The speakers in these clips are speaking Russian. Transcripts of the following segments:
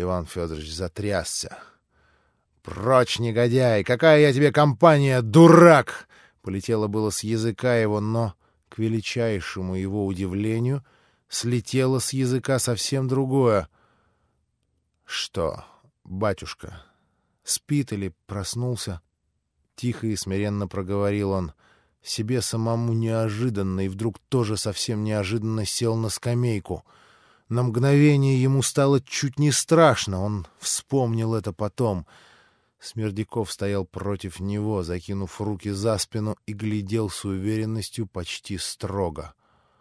Иван Федорович затрясся. «Прочь, негодяй! Какая я тебе компания, дурак!» Полетело было с языка его, но, к величайшему его удивлению, слетело с языка совсем другое. «Что, батюшка, спит или проснулся?» Тихо и смиренно проговорил он, себе самому неожиданно, и вдруг тоже совсем неожиданно сел на скамейку. На мгновение ему стало чуть не страшно, он вспомнил это потом. Смердяков стоял против него, закинув руки за спину, и глядел с уверенностью почти строго.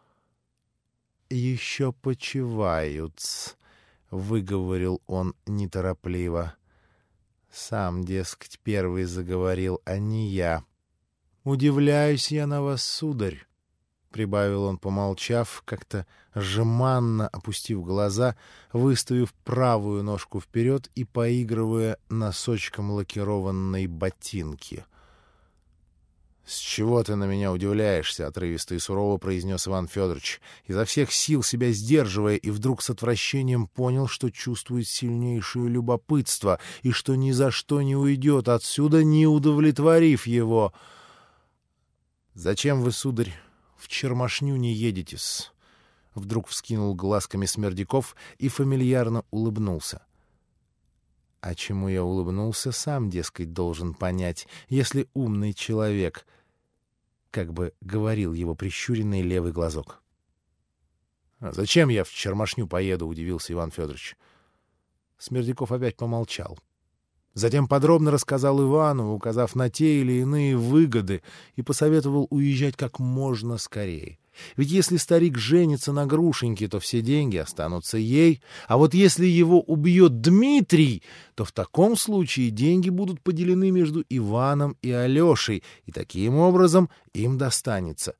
«Еще почивают», — выговорил он неторопливо. «Сам, дескать, первый заговорил, а не я. Удивляюсь я на вас, сударь», — прибавил он, помолчав, как-то жеманно опустив глаза, выставив правую ножку вперед и поигрывая носочком лакированной ботинки. «С чего ты на меня удивляешься?» — отрывисто и сурово произнес Иван Федорович, изо всех сил себя сдерживая, и вдруг с отвращением понял, что чувствует сильнейшее любопытство и что ни за что не уйдет отсюда, не удовлетворив его. «Зачем вы, сударь, в Чермашню не едете-с?» Вдруг вскинул глазками Смердяков и фамильярно улыбнулся. «А чему я улыбнулся, сам, дескать, должен понять, если умный человек», — как бы говорил его прищуренный левый глазок. «А зачем я в Чермашню поеду?» — удивился Иван Федорович. Смердяков опять помолчал. Затем подробно рассказал Ивану, указав на те или иные выгоды, и посоветовал уезжать как можно скорее. Ведь если старик женится на Грушеньке, то все деньги останутся ей, а вот если его убьет Дмитрий, то в таком случае деньги будут поделены между Иваном и Алешей, и таким образом им достанется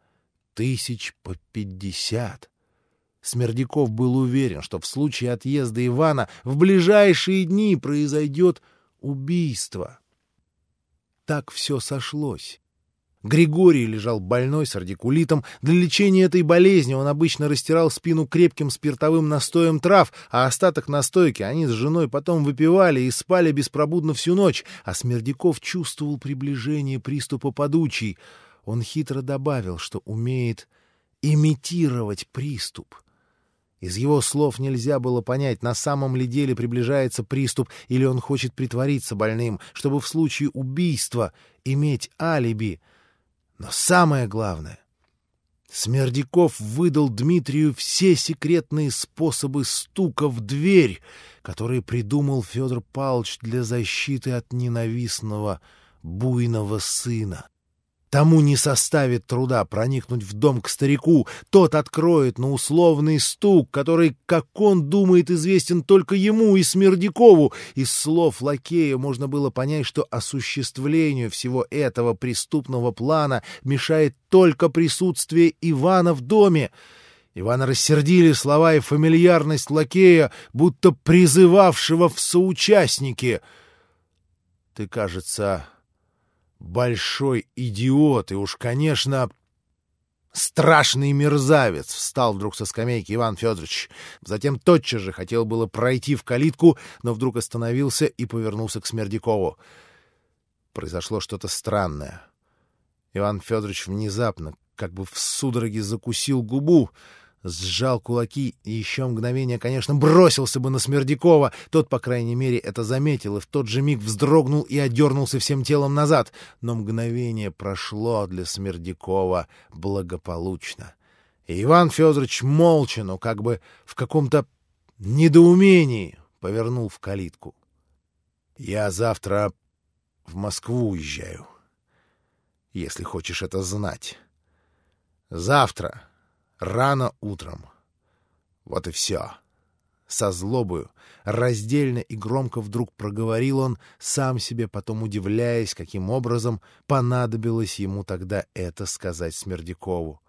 50. Смердяков был уверен, что в случае отъезда Ивана в ближайшие дни произойдет убийство. Так все сошлось. Григорий лежал больной с радикулитом. Для лечения этой болезни он обычно растирал спину крепким спиртовым настоем трав, а остаток настойки они с женой потом выпивали и спали беспробудно всю ночь, а Смердяков чувствовал приближение приступа подучий. Он хитро добавил, что умеет имитировать приступ. Из его слов нельзя было понять, на самом ли деле приближается приступ, или он хочет притвориться больным, чтобы в случае убийства иметь алиби. Но самое главное, Смердяков выдал Дмитрию все секретные способы стука в дверь, которые придумал Федор Павлович для защиты от ненавистного буйного сына. Тому не составит труда проникнуть в дом к старику. Тот откроет на условный стук, который, как он думает, известен только ему и Смердякову. Из слов лакея можно было понять, что осуществлению всего этого преступного плана мешает только присутствие Ивана в доме. Ивана рассердили слова и фамильярность лакея, будто призывавшего в соучастники. «Ты, кажется, большой идиот, и уж, конечно, страшный мерзавец», — встал вдруг со скамейки Иван Федорович. Затем тотчас же хотел было пройти в калитку, но вдруг остановился и повернулся к Смердякову. Произошло что-то странное. Иван Федорович внезапно, как бы в судороге, закусил губу, сжал кулаки и еще мгновение, конечно, бросился бы на Смердякова. Тот, по крайней мере, это заметил и в тот же миг вздрогнул и одернулся всем телом назад. Но мгновение прошло для Смердякова благополучно. И Иван Федорович молча, но как бы в каком-то недоумении повернул в калитку. «Я завтра в Москву уезжаю, если хочешь это знать. Завтра. Рано утром. Вот и все». Со злобою, раздельно и громко вдруг проговорил он, сам себе потом удивляясь, каким образом понадобилось ему тогда это сказать Смердякову.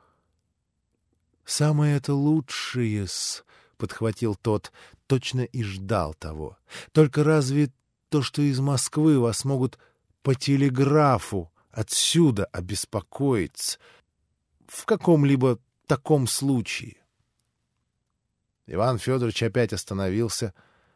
«Самое это лучшее-с», — подхватил тот, точно и ждал того. «Только разве то, что из Москвы вас могут по телеграфу отсюда обеспокоить в каком-либо таком случае». Иван Федорович опять остановился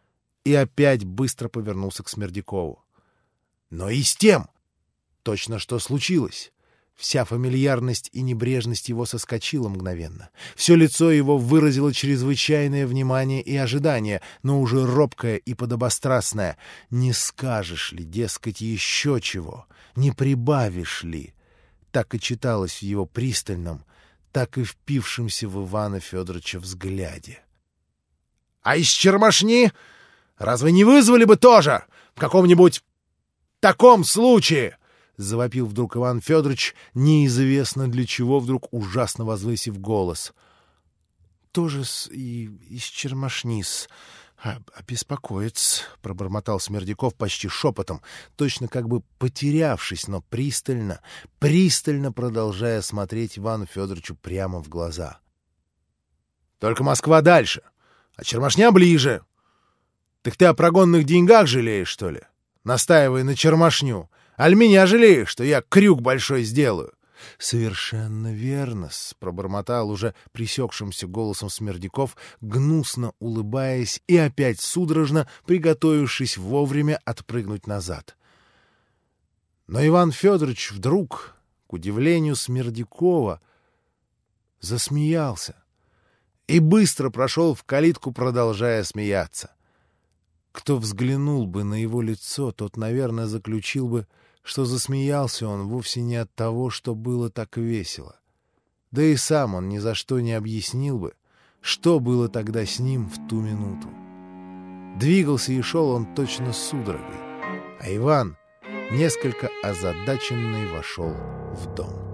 и опять быстро повернулся к Смердякову. Но и с тем! Точно что случилось? Вся фамильярность и небрежность его соскочила мгновенно. Все лицо его выразило чрезвычайное внимание и ожидание, но уже робкое и подобострастное. Не скажешь ли, дескать, еще чего? Не прибавишь ли? Так и читалось в его пристальном, так и впившемся в Ивана Федоровича взгляде. — А из Чермашни разве не вызвали бы тоже в каком-нибудь таком случае? — завопил вдруг Иван Федорович, неизвестно для чего вдруг ужасно возвысив голос. — Тоже-с и из Чермашни-с обеспокоится, — пробормотал Смердяков почти шепотом, точно как бы потерявшись, но пристально, пристально продолжая смотреть Ивану Федоровичу прямо в глаза. — Только Москва дальше, а Чермашня ближе. Так ты о прогонных деньгах жалеешь, что ли? Настаивай на Чермашню. Аль меня жалеешь, что я крюк большой сделаю? — Совершенно верно-с, — пробормотал уже пресекшимся голосом Смердяков, гнусно улыбаясь и опять судорожно приготовившись вовремя отпрыгнуть назад. Но Иван Федорович вдруг, к удивлению Смердякова, засмеялся и быстро прошел в калитку, продолжая смеяться. Кто взглянул бы на его лицо, тот, наверное, заключил бы, что засмеялся он вовсе не от того, что было так весело. Да и сам он ни за что не объяснил бы, что было тогда с ним в ту минуту. Двигался и шел он точно судорогой, а Иван, несколько озадаченный, вошел в дом.